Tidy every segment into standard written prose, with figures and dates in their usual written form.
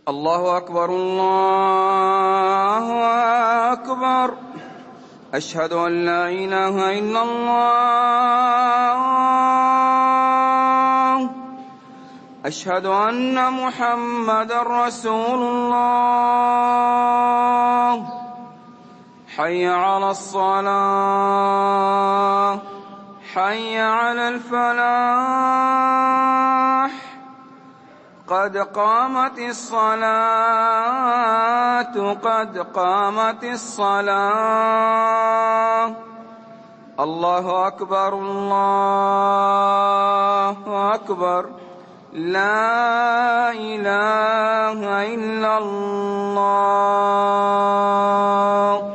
الله أكبر الله أكبر. أشهد أن لا إله إلا الله. أشهد أن محمدًا رسول الله. حي على الصلاة، حي على الفلاح، قد قامت الصلاة، قد قامت الصلاة. الله أكبر الله أكبر. لا إله إلا الله.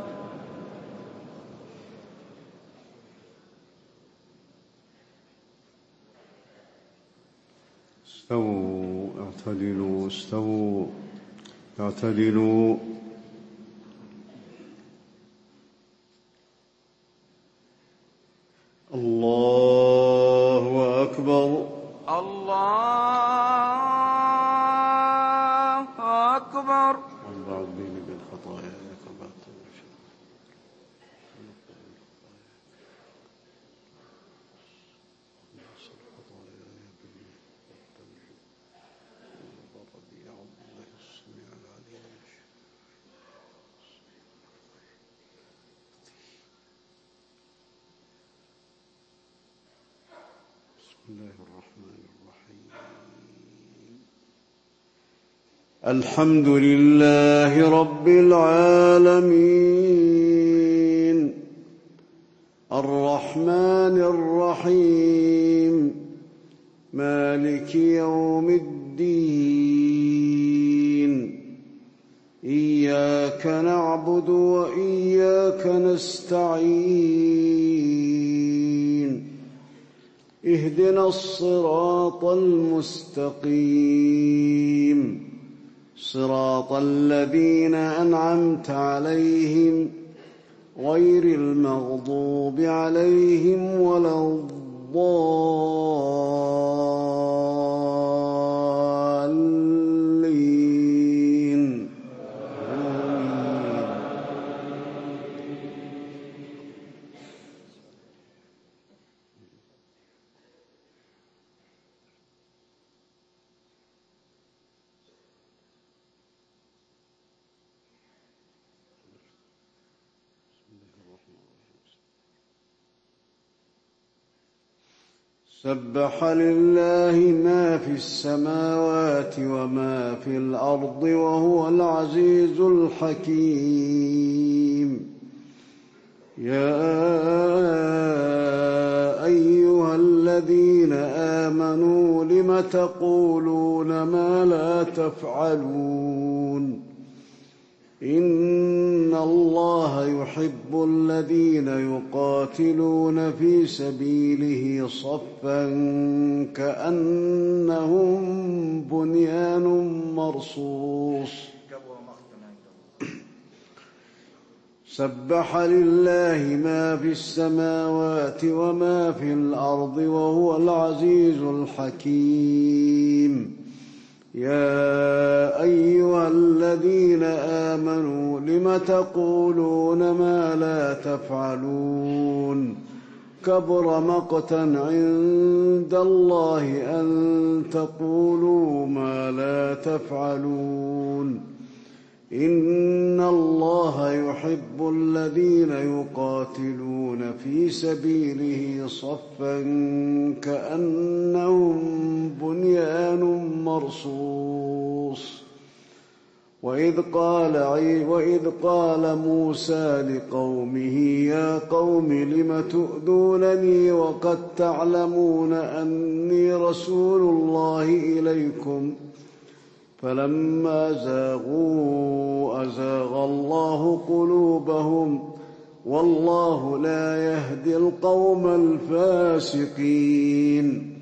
استووا اعتدلوا، استووا اعتدلوا. الله أكبر الله أكبر. وانبعد بيني وبين خطاياي كبعت بسم الله الرحمن الرحيم. الحمد لله رب العالمين، الرحمن الرحيم، مالك يوم الدين. إياك نعبد وإياك نستعين. اهدنا الصراط المستقيم، صراط الذين أنعمت عليهم غير المغضوب عليهم ولا الضالين. سبح لله ما في السماوات وما في الأرض وهو العزيز الحكيم. يا أيها الذين آمنوا لم تقولون ما لا تفعلون؟ إن الله يحب الذين يقاتلون في سبيله صفا كأنهم بنيان مرصوص. سبح لله ما في السماوات وما في الأرض وهو العزيز الحكيم. يا أيها الذين آمنوا لم تقولون ما لا تفعلون؟ كبر مقتا عند الله أن تقولوا ما لا تفعلون. إن الله يحب الذين يقاتلون في سبيله صفا كأنهم بنيان مرصوص. وإذ قال موسى لقومه يا قوم لم تؤذونني وقد تعلمون أني رسول الله إليكم؟ فلما زاغوا أزاغ الله قلوبهم والله لا يهدي القوم الفاسقين.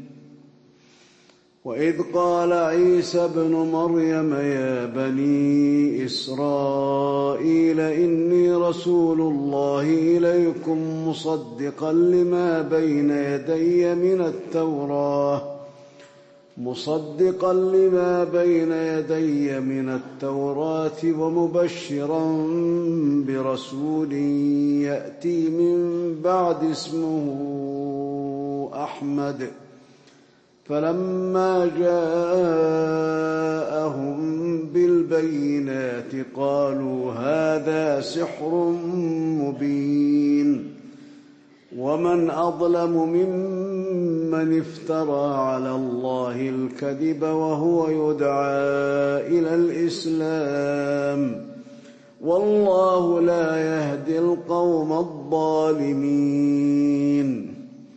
وإذ قال عيسى ابن مريم يا بني إسرائيل إني رسول الله إليكم مصدقا لما بين يدي من التوراة مصدقا لما بين يدي من التوراة ومبشرا برسول يأتي من بعد اسمه أحمد. فلما جاءهم بالبينات قالوا هذا سحر مبين. ومن أظلم ممن افترى على الله الكذب وهو يدعى إلى الإسلام، والله لا يهدي القوم الظالمين.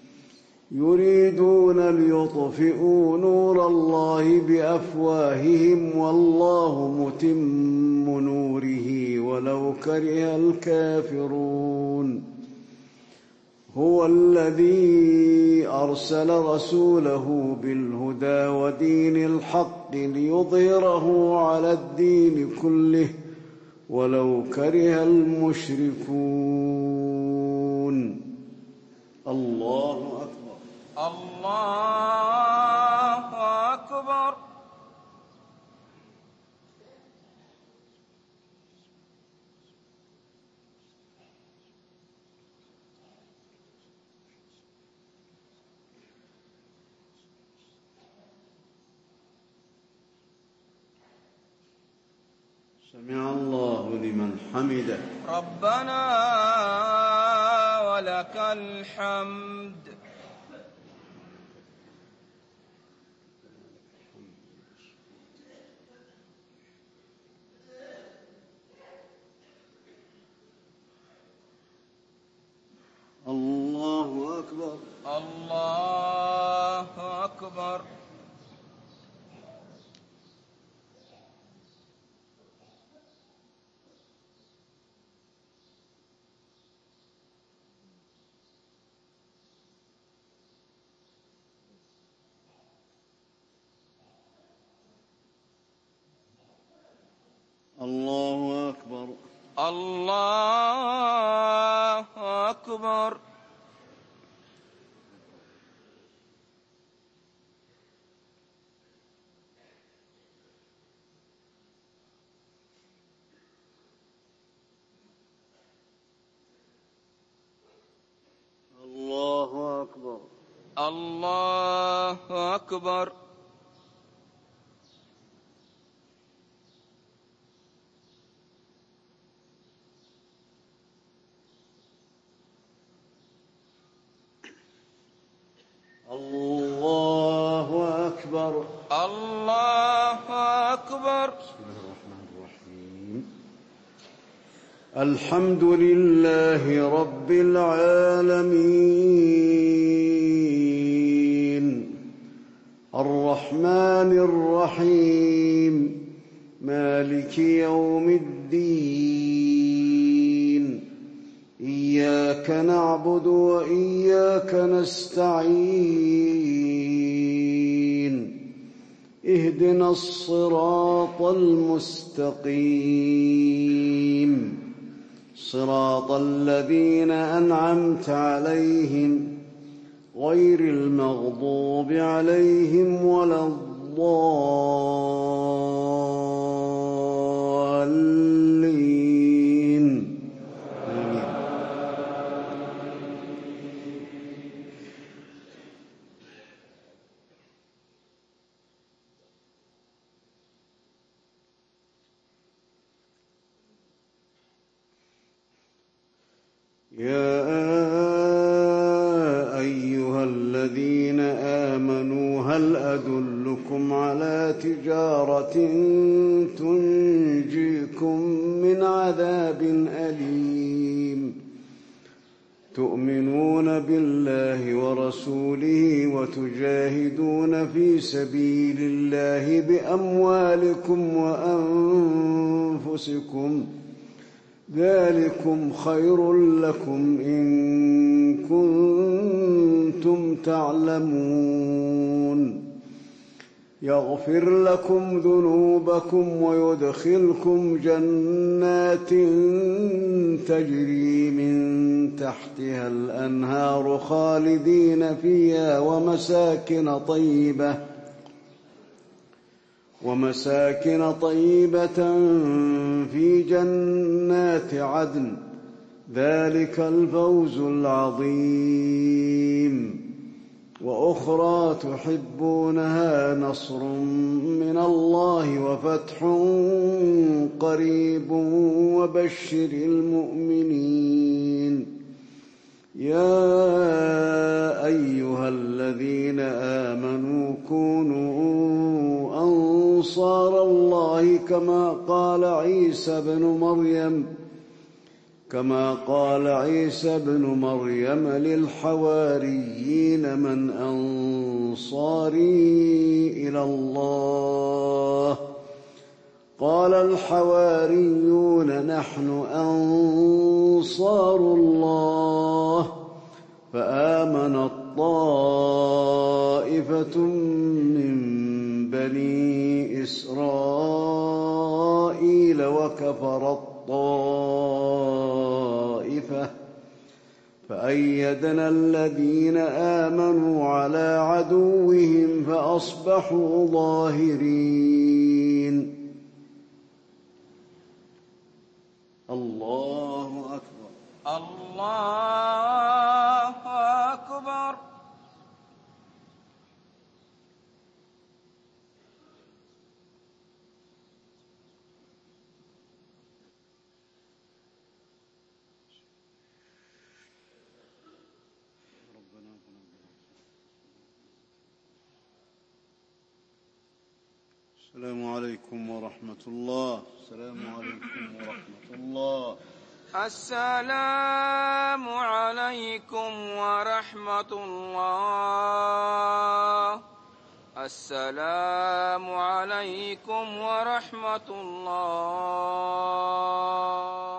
يريدون ليطفئوا نور الله بأفواههم والله متم نوره ولو كره الكافرون. هو الذي أرسل رسوله بالهدى ودين الحق ليظهره على الدين كله ولو كره المشركون. الله أكبر. الله أكبر. سمع الله لمن حمده. ربنا ولك الحمد. الله أكبر. الله أكبر. الله أكبر. الله أكبر. الله أكبر. الله أكبر. الله أكبر. الله أكبر. بسم الله الرحمن الرحيم. الحمد لله رب العالمين الرحمن الرحيم مالك يوم الدين إياك نعبد وإياك نستعين اهدنا الصراط المستقيم صراط الذين أنعمت عليهم غير المغضوب عليهم ولا الضالين. يا أيها الذين آمنوا هل أدلكم على تجارة تنجيكم من عذاب أليم تؤمنون بالله ورسوله وتجاهدون في سبيل الله بأموالكم وأنفسكم ذلكم خير لكم إن كنتم تعلمون يغفر لكم ذنوبكم ويدخلكم جنات تجري من تحتها الأنهار خالدين فيها ومساكن طيبة في جنات عدن، ذلك الفوز العظيم. وأخرى تحبونها، نصر من الله وفتح قريب وبشر المؤمنين. يا أيها الذين آمنوا كونوا أنصار الله كما قال عيسى بن مريم للحواريين: من أنصاري إلى الله؟ قال الحواريون: نحن أنصار الله. فآمنت طائفة من بني إسرائيل وكفرت طائفة، فأيدنا الذين آمنوا على عدوهم فأصبحوا ظاهرين. الله أكبر. الله أكبر. السلام عليكم ورحمة الله. السلام عليكم ورحمة الله. السلام عليكم ورحمة الله. السلام عليكم ورحمة الله.